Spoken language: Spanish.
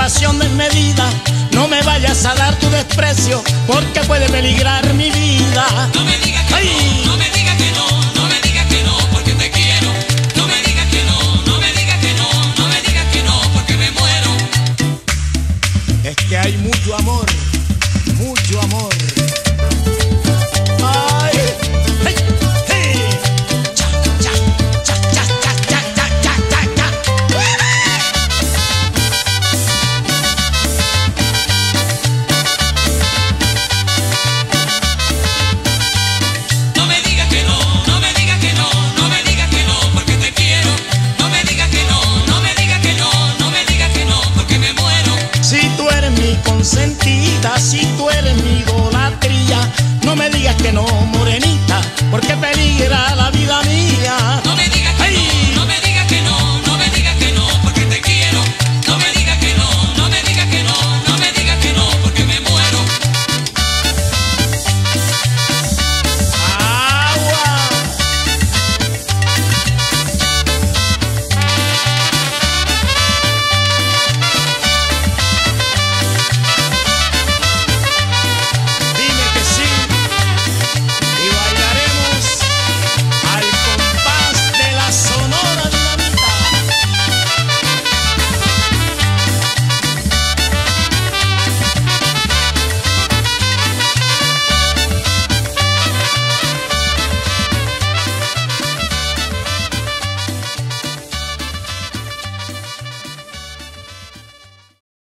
pasión desmedida. No me vayas a dar tu desprecio, porque puede peligrar mi vida. No me digas que no, no me digas que no, no me digas que no, porque te quiero. No me digas que no, no me digas que no, no me digas que no, porque me muero. Es que hay mucho amor, mucho amor. Ay, hey, hey. Cha, cha, cha, cha, cha, cha, cha, cha, cha, cha. No me digas que no, no me digas que no, no me digas que no, porque te quiero. No me digas que no, no me digas que no, no me digas que no, porque me muero. Si tú eres mi consentida, si tú eres mi idolatría, no me digas que no, morenita, porque peligra la